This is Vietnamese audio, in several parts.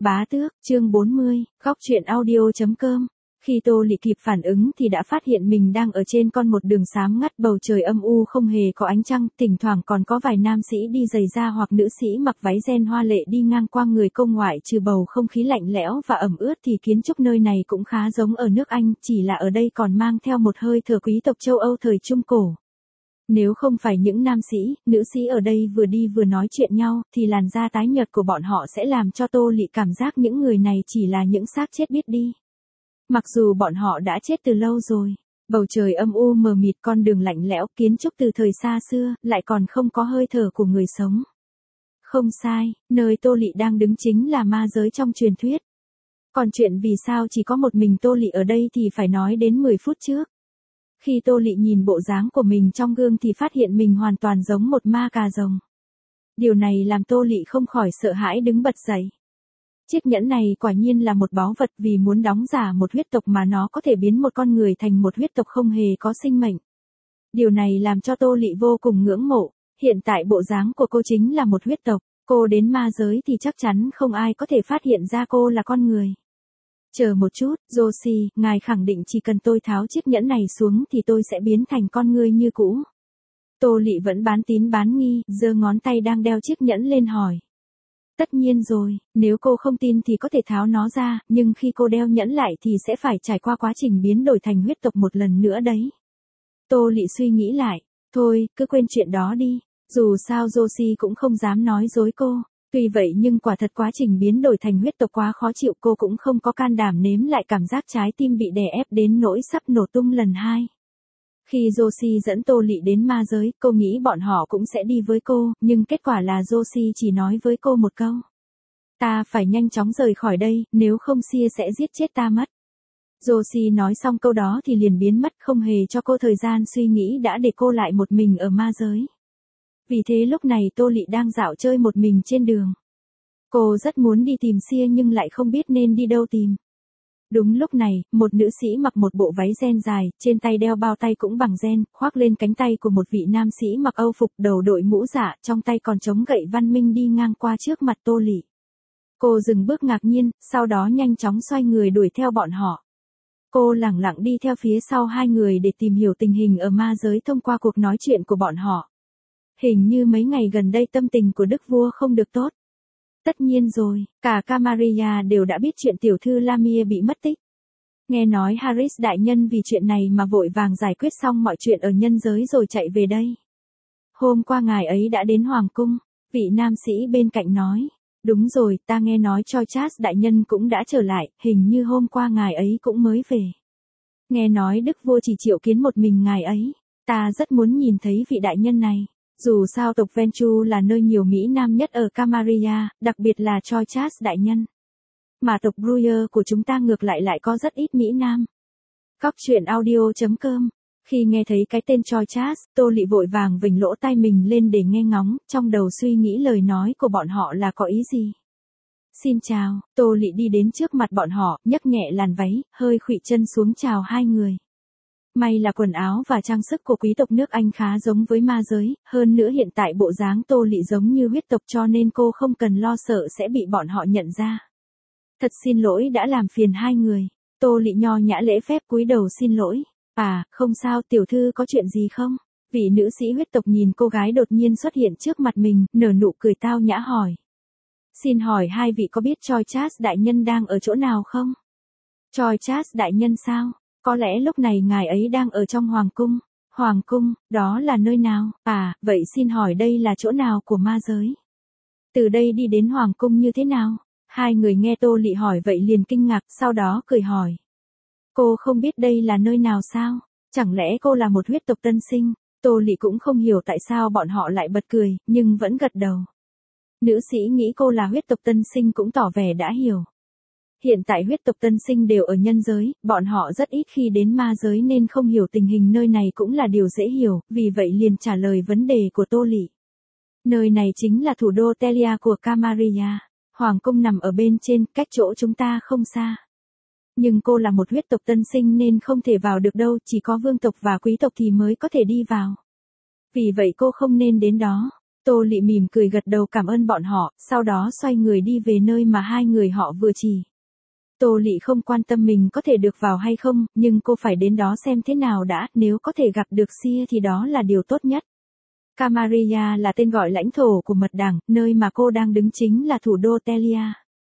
Bá tước, chương 40, góc truyện audio.com. Khi Tô Lị kịp phản ứng thì đã phát hiện mình đang ở trên một đường xám ngắt, bầu trời âm u không hề có ánh trăng, thỉnh thoảng còn có vài nam sĩ đi giày da hoặc nữ sĩ mặc váy ren hoa lệ đi ngang qua người cô. Ngoại trừ bầu không khí lạnh lẽo và ẩm ướt thì kiến trúc nơi này cũng khá giống ở nước Anh, chỉ là ở đây còn mang theo một hơi thở quý tộc châu Âu thời Trung Cổ. Nếu không phải những nam sĩ, nữ sĩ ở đây vừa đi vừa nói chuyện nhau, thì làn da tái nhợt của bọn họ sẽ làm cho Tô Lị cảm giác những người này chỉ là những xác chết biết đi. Mặc dù bọn họ đã chết từ lâu rồi, bầu trời âm u mờ mịt, con đường lạnh lẽo, kiến trúc từ thời xa xưa, lại còn không có hơi thở của người sống. Không sai, nơi Tô Lị đang đứng chính là ma giới trong truyền thuyết. Còn chuyện vì sao chỉ có một mình Tô Lị ở đây thì phải nói đến 10 phút trước. Khi Tô Lị nhìn bộ dáng của mình trong gương thì phát hiện mình hoàn toàn giống một ma cà rồng. Điều này làm Tô Lị không khỏi sợ hãi đứng bật dậy. Chiếc nhẫn này quả nhiên là một báu vật, vì muốn đóng giả một huyết tộc mà nó có thể biến một con người thành một huyết tộc không hề có sinh mệnh. Điều này làm cho Tô Lị vô cùng ngưỡng mộ. Hiện tại bộ dáng của cô chính là một huyết tộc, cô đến ma giới thì chắc chắn không ai có thể phát hiện ra cô là con người. Chờ một chút, Joshi, ngài khẳng định chỉ cần tôi tháo chiếc nhẫn này xuống thì tôi sẽ biến thành con người như cũ. Tô Lị vẫn bán tín bán nghi, giơ ngón tay đang đeo chiếc nhẫn lên hỏi. Tất nhiên rồi, nếu cô không tin thì có thể tháo nó ra, nhưng khi cô đeo nhẫn lại thì sẽ phải trải qua quá trình biến đổi thành huyết tộc một lần nữa đấy. Tô Lị suy nghĩ lại, thôi, cứ quên chuyện đó đi, dù sao Joshi cũng không dám nói dối cô. Tuy vậy nhưng quả thật quá trình biến đổi thành huyết tộc quá khó chịu, cô cũng không có can đảm nếm lại cảm giác trái tim bị đè ép đến nỗi sắp nổ tung lần hai. Khi Joshi dẫn Tô Lị đến ma giới, cô nghĩ bọn họ cũng sẽ đi với cô, nhưng kết quả là Joshi chỉ nói với cô một câu. Ta phải nhanh chóng rời khỏi đây, nếu không Sia sẽ giết chết ta mất. Joshi nói xong câu đó thì liền biến mất, không hề cho cô thời gian suy nghĩ đã để cô lại một mình ở ma giới. Vì thế lúc này Tô Lị đang dạo chơi một mình trên đường. Cô rất muốn đi tìm Sia nhưng lại không biết nên đi đâu tìm. Đúng lúc này, một nữ sĩ mặc một bộ váy ren dài, trên tay đeo bao tay cũng bằng ren, khoác lên cánh tay của một vị nam sĩ mặc Âu phục, đầu đội mũ dạ, trong tay còn chống gậy văn minh đi ngang qua trước mặt Tô Lị. Cô dừng bước ngạc nhiên, sau đó nhanh chóng xoay người đuổi theo bọn họ. Cô lẳng lặng đi theo phía sau hai người để tìm hiểu tình hình ở ma giới thông qua cuộc nói chuyện của bọn họ. Hình như mấy ngày gần đây tâm tình của đức vua không được tốt. Tất nhiên rồi, cả Camarilla đều đã biết chuyện tiểu thư Lamia bị mất tích. Nghe nói Harris đại nhân vì chuyện này mà vội vàng giải quyết xong mọi chuyện ở nhân giới rồi chạy về đây. Hôm qua ngài ấy đã đến Hoàng cung, vị nam sĩ bên cạnh nói. Đúng rồi, ta nghe nói Choi Charles đại nhân cũng đã trở lại, hình như hôm qua ngài ấy cũng mới về. Nghe nói đức vua chỉ triệu kiến một mình ngài ấy, ta rất muốn nhìn thấy vị đại nhân này. Dù sao tộc Ventu là nơi nhiều Mỹ Nam nhất ở Camarilla, đặc biệt là Choi Charles đại nhân. Mà tộc Bruyer của chúng ta ngược lại có rất ít Mỹ Nam. Góc truyện audio.com. Khi nghe thấy cái tên Choi Charles, Tô Lị vội vàng vểnh lỗ tai mình lên để nghe ngóng, trong đầu suy nghĩ lời nói của bọn họ là có ý gì. Xin chào, Tô Lị đi đến trước mặt bọn họ, nhấc nhẹ làn váy, hơi khuỵu chân xuống chào hai người. May là quần áo và trang sức của quý tộc nước Anh khá giống với ma giới, hơn nữa hiện tại bộ dáng Tô Lị giống như huyết tộc cho nên cô không cần lo sợ sẽ bị bọn họ nhận ra. Thật xin lỗi đã làm phiền hai người. Tô Lị nho nhã lễ phép cúi đầu xin lỗi. À, không sao, tiểu thư có chuyện gì không? Vị nữ sĩ huyết tộc nhìn cô gái đột nhiên xuất hiện trước mặt mình, nở nụ cười tao nhã hỏi. Xin hỏi hai vị có biết Choi Charles đại nhân đang ở chỗ nào không? Choi Charles đại nhân sao? Có lẽ lúc này ngài ấy đang ở trong hoàng cung. Hoàng cung, đó là nơi nào? À, vậy xin hỏi đây là chỗ nào của ma giới? Từ đây đi đến hoàng cung như thế nào? Hai người nghe Tô Lị hỏi vậy liền kinh ngạc, sau đó cười hỏi. Cô không biết đây là nơi nào sao? Chẳng lẽ cô là một huyết tộc tân sinh? Tô Lị cũng không hiểu tại sao bọn họ lại bật cười, nhưng vẫn gật đầu. Nữ sĩ nghĩ cô là huyết tộc tân sinh cũng tỏ vẻ đã hiểu. Hiện tại huyết tộc tân sinh đều ở nhân giới, bọn họ rất ít khi đến ma giới nên không hiểu tình hình nơi này cũng là điều dễ hiểu, vì vậy liền trả lời vấn đề của Tô Lị. Nơi này chính là thủ đô Telia của Camarilla, hoàng cung nằm ở bên trên, cách chỗ chúng ta không xa. Nhưng cô là một huyết tộc tân sinh nên không thể vào được đâu, chỉ có vương tộc và quý tộc thì mới có thể đi vào. Vì vậy cô không nên đến đó. Tô Lị mỉm cười gật đầu cảm ơn bọn họ, sau đó xoay người đi về nơi mà hai người họ vừa chỉ. Tô Lị không quan tâm mình có thể được vào hay không, nhưng cô phải đến đó xem thế nào đã, nếu có thể gặp được Sia thì đó là điều tốt nhất. Camarilla là tên gọi lãnh thổ của mật đảng, nơi mà cô đang đứng chính là thủ đô Telia.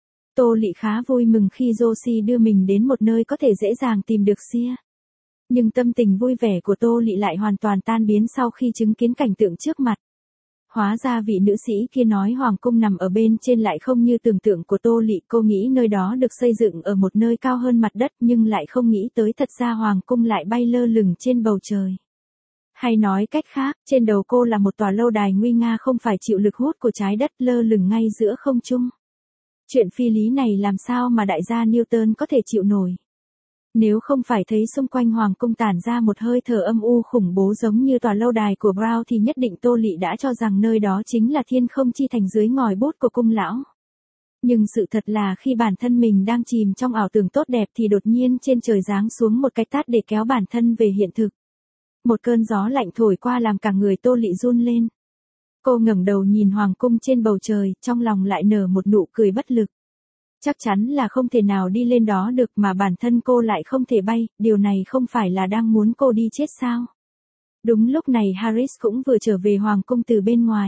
Tô Lị khá vui mừng khi Joshi đưa mình đến một nơi có thể dễ dàng tìm được Sia. Nhưng tâm tình vui vẻ của Tô Lị lại hoàn toàn tan biến sau khi chứng kiến cảnh tượng trước mặt. Hóa ra vị nữ sĩ kia nói hoàng cung nằm ở bên trên lại không như tưởng tượng của Tô Lị, cô nghĩ nơi đó được xây dựng ở một nơi cao hơn mặt đất nhưng lại không nghĩ tới thật ra hoàng cung lại bay lơ lửng trên bầu trời. Hay nói cách khác, trên đầu cô là một tòa lâu đài nguy nga không phải chịu lực hút của trái đất lơ lửng ngay giữa không trung. Chuyện phi lý này làm sao mà đại gia Newton có thể chịu nổi. Nếu không phải thấy xung quanh hoàng cung tản ra một hơi thở âm u khủng bố giống như tòa lâu đài của Brown thì nhất định Tô Lị đã cho rằng nơi đó chính là thiên không chi thành dưới ngòi bút của cung lão. Nhưng sự thật là khi bản thân mình đang chìm trong ảo tưởng tốt đẹp thì đột nhiên trên trời giáng xuống một cái tát để kéo bản thân về hiện thực. Một cơn gió lạnh thổi qua làm cả người Tô Lị run lên. Cô ngẩng đầu nhìn hoàng cung trên bầu trời, trong lòng lại nở một nụ cười bất lực. Chắc chắn là không thể nào đi lên đó được mà bản thân cô lại không thể bay, điều này không phải là đang muốn cô đi chết sao? Đúng lúc này Harris cũng vừa trở về hoàng cung từ bên ngoài.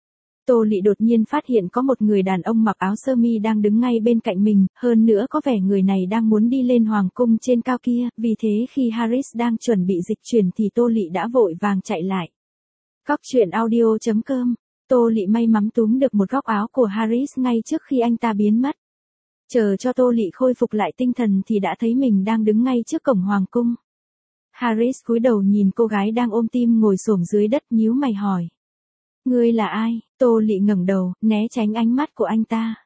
Tô Lị đột nhiên phát hiện có một người đàn ông mặc áo sơ mi đang đứng ngay bên cạnh mình, hơn nữa có vẻ người này đang muốn đi lên hoàng cung trên cao kia, vì thế khi Harris đang chuẩn bị dịch chuyển thì Tô Lị đã vội vàng chạy lại. Góc truyện audio.com, Tô Lị may mắn túm được một góc áo của Harris ngay trước khi anh ta biến mất. Chờ cho Tô Lị khôi phục lại tinh thần thì đã thấy mình đang đứng ngay trước cổng hoàng cung. Harris cúi đầu nhìn cô gái đang ôm tim ngồi xổm dưới đất nhíu mày hỏi. Ngươi là ai? Tô Lị ngẩng đầu, né tránh ánh mắt của anh ta.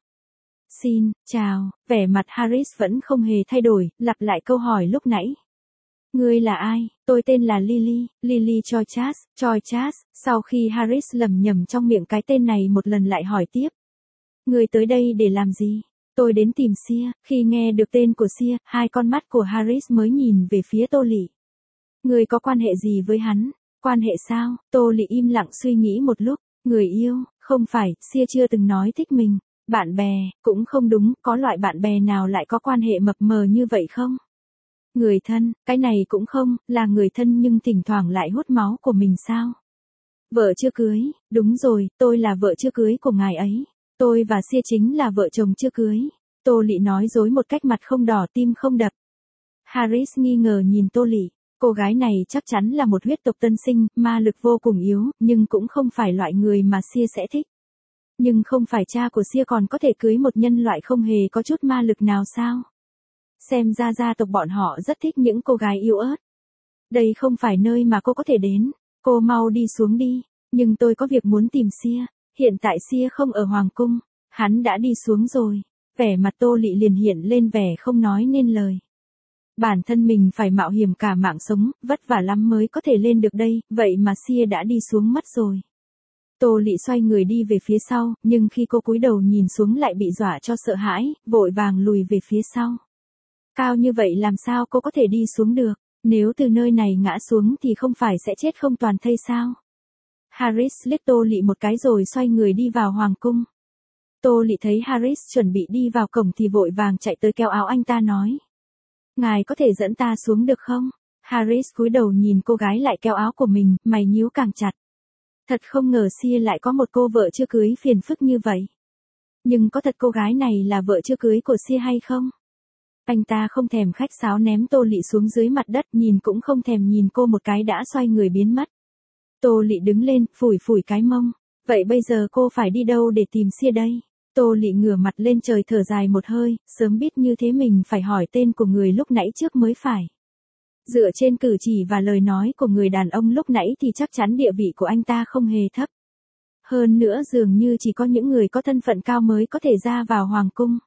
Xin, chào, vẻ mặt Harris vẫn không hề thay đổi, lặp lại câu hỏi lúc nãy. Ngươi là ai? Tôi tên là Lily Choichas. Sau khi Harris lẩm nhẩm trong miệng cái tên này một lần lại hỏi tiếp. Ngươi tới đây để làm gì? Tôi đến tìm Sia. Khi nghe được tên của Sia, hai con mắt của Harris mới nhìn về phía Tô Lị. Ngươi có quan hệ gì với hắn? Quan hệ sao? Tô Lị im lặng suy nghĩ một lúc. Người yêu, không phải, Sia chưa từng nói thích mình. Bạn bè, cũng không đúng, có loại bạn bè nào lại có quan hệ mập mờ như vậy không? Người thân, cái này cũng không, là người thân nhưng thỉnh thoảng lại hút máu của mình sao? Vợ chưa cưới, đúng rồi, tôi là vợ chưa cưới của ngài ấy. Tôi và Sia chính là vợ chồng chưa cưới. Tô Lị nói dối một cách mặt không đỏ tim không đập. Harris nghi ngờ nhìn Tô Lị. Cô gái này chắc chắn là một huyết tộc tân sinh, ma lực vô cùng yếu, nhưng cũng không phải loại người mà Sia sẽ thích. Nhưng không phải cha của Sia còn có thể cưới một nhân loại không hề có chút ma lực nào sao? Xem ra gia tộc bọn họ rất thích những cô gái yếu ớt. Đây không phải nơi mà cô có thể đến. Cô mau đi xuống đi. Nhưng tôi có việc muốn tìm Sia. Hiện tại Sia không ở hoàng cung. Hắn đã đi xuống rồi. Vẻ mặt Tô Lị liền hiện lên vẻ không nói nên lời. Bản thân mình phải mạo hiểm cả mạng sống, vất vả lắm mới có thể lên được đây, vậy mà Sia đã đi xuống mất rồi. Tô Lị xoay người đi về phía sau, nhưng khi cô cúi đầu nhìn xuống lại bị dọa cho sợ hãi, vội vàng lùi về phía sau. Cao như vậy làm sao cô có thể đi xuống được, nếu từ nơi này ngã xuống thì không phải sẽ chết không toàn thây sao? Harris liếc Tô Lị một cái rồi xoay người đi vào hoàng cung. Tô Lị thấy Harris chuẩn bị đi vào cổng thì vội vàng chạy tới kéo áo anh ta nói. Ngài có thể dẫn ta xuống được không? Harris cúi đầu nhìn cô gái lại kéo áo của mình, mày nhíu càng chặt. Thật không ngờ Sia lại có một cô vợ chưa cưới phiền phức như vậy. Nhưng có thật cô gái này là vợ chưa cưới của Sia hay không? Anh ta không thèm khách sáo ném Tô Lị xuống dưới mặt đất, nhìn cũng không thèm nhìn cô một cái đã xoay người biến mất. Tô Lị đứng lên, phủi phủi cái mông. Vậy bây giờ cô phải đi đâu để tìm Sia đây? Tô Lị ngửa mặt lên trời thở dài một hơi, sớm biết như thế mình phải hỏi tên của người lúc nãy trước mới phải. Dựa trên cử chỉ và lời nói của người đàn ông lúc nãy thì chắc chắn địa vị của anh ta không hề thấp. Hơn nữa dường như chỉ có những người có thân phận cao mới có thể ra vào hoàng cung.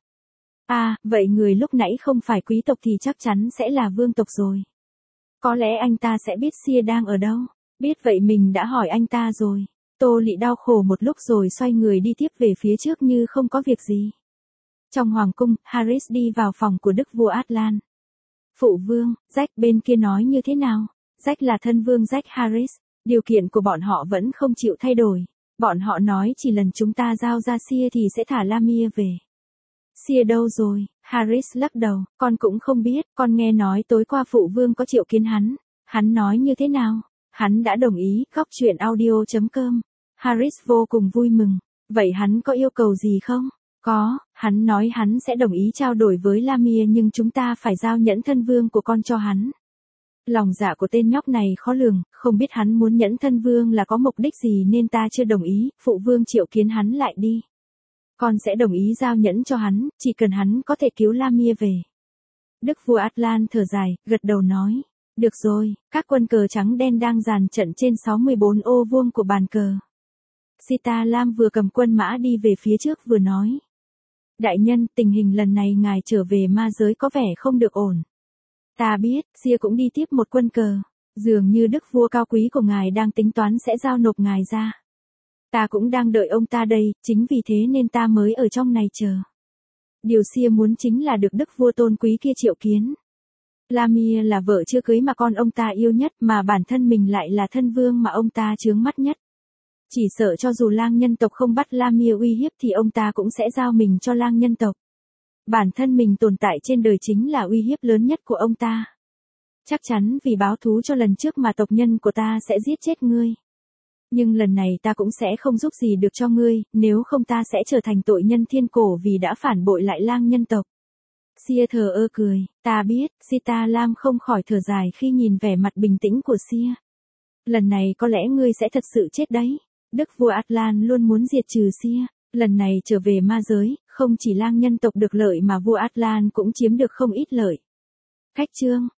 À, vậy người lúc nãy không phải quý tộc thì chắc chắn sẽ là vương tộc rồi. Có lẽ anh ta sẽ biết Sia đang ở đâu. Biết vậy mình đã hỏi anh ta rồi. Tô Lị đau khổ một lúc rồi xoay người đi tiếp về phía trước như không có việc gì. Trong hoàng cung, Harris đi vào phòng của đức vua Atlan. Phụ vương, Jack bên kia nói như thế nào? Jack là thân vương Jack Harris. Điều kiện của bọn họ vẫn không chịu thay đổi. Bọn họ nói chỉ lần chúng ta giao ra Sia thì sẽ thả Lamia về. Sia đâu rồi? Harris lắc đầu, con cũng không biết, con nghe nói tối qua phụ vương có triệu kiến hắn. Hắn nói như thế nào? Hắn đã đồng ý, góc chuyện audio.com. Harris vô cùng vui mừng. Vậy hắn có yêu cầu gì không? Có, hắn nói hắn sẽ đồng ý trao đổi với Lamia nhưng chúng ta phải giao nhẫn thân vương của con cho hắn. Lòng dạ của tên nhóc này khó lường, không biết hắn muốn nhẫn thân vương là có mục đích gì nên ta chưa đồng ý, phụ vương triệu kiến hắn lại đi. Con sẽ đồng ý giao nhẫn cho hắn, chỉ cần hắn có thể cứu Lamia về. Đức vua Atlan thở dài, gật đầu nói. Được rồi, các quân cờ trắng đen đang dàn trận trên 64 ô vuông của bàn cờ. Sita Lam vừa cầm quân mã đi về phía trước vừa nói. Đại nhân, tình hình lần này ngài trở về ma giới có vẻ không được ổn. Ta biết, Sia cũng đi tiếp một quân cờ. Dường như đức vua cao quý của ngài đang tính toán sẽ giao nộp ngài ra. Ta cũng đang đợi ông ta đây, chính vì thế nên ta mới ở trong này chờ. Điều Sia muốn chính là được đức vua tôn quý kia triệu kiến. Lamia là vợ chưa cưới mà con ông ta yêu nhất mà bản thân mình lại là thân vương mà ông ta chướng mắt nhất. Chỉ sợ cho dù lang nhân tộc không bắt Lamia uy hiếp thì ông ta cũng sẽ giao mình cho lang nhân tộc. Bản thân mình tồn tại trên đời chính là uy hiếp lớn nhất của ông ta. Chắc chắn vì báo thú cho lần trước mà tộc nhân của ta sẽ giết chết ngươi. Nhưng lần này ta cũng sẽ không giúp gì được cho ngươi, nếu không ta sẽ trở thành tội nhân thiên cổ vì đã phản bội lại lang nhân tộc. Sia thờ ơ cười, ta biết, Sita Lam không khỏi thở dài khi nhìn vẻ mặt bình tĩnh của Sia. Lần này có lẽ ngươi sẽ thật sự chết đấy. Đức vua Atlan luôn muốn diệt trừ Sia. Lần này trở về ma giới, không chỉ lang nhân tộc được lợi mà vua Atlan cũng chiếm được không ít lợi. Khách chương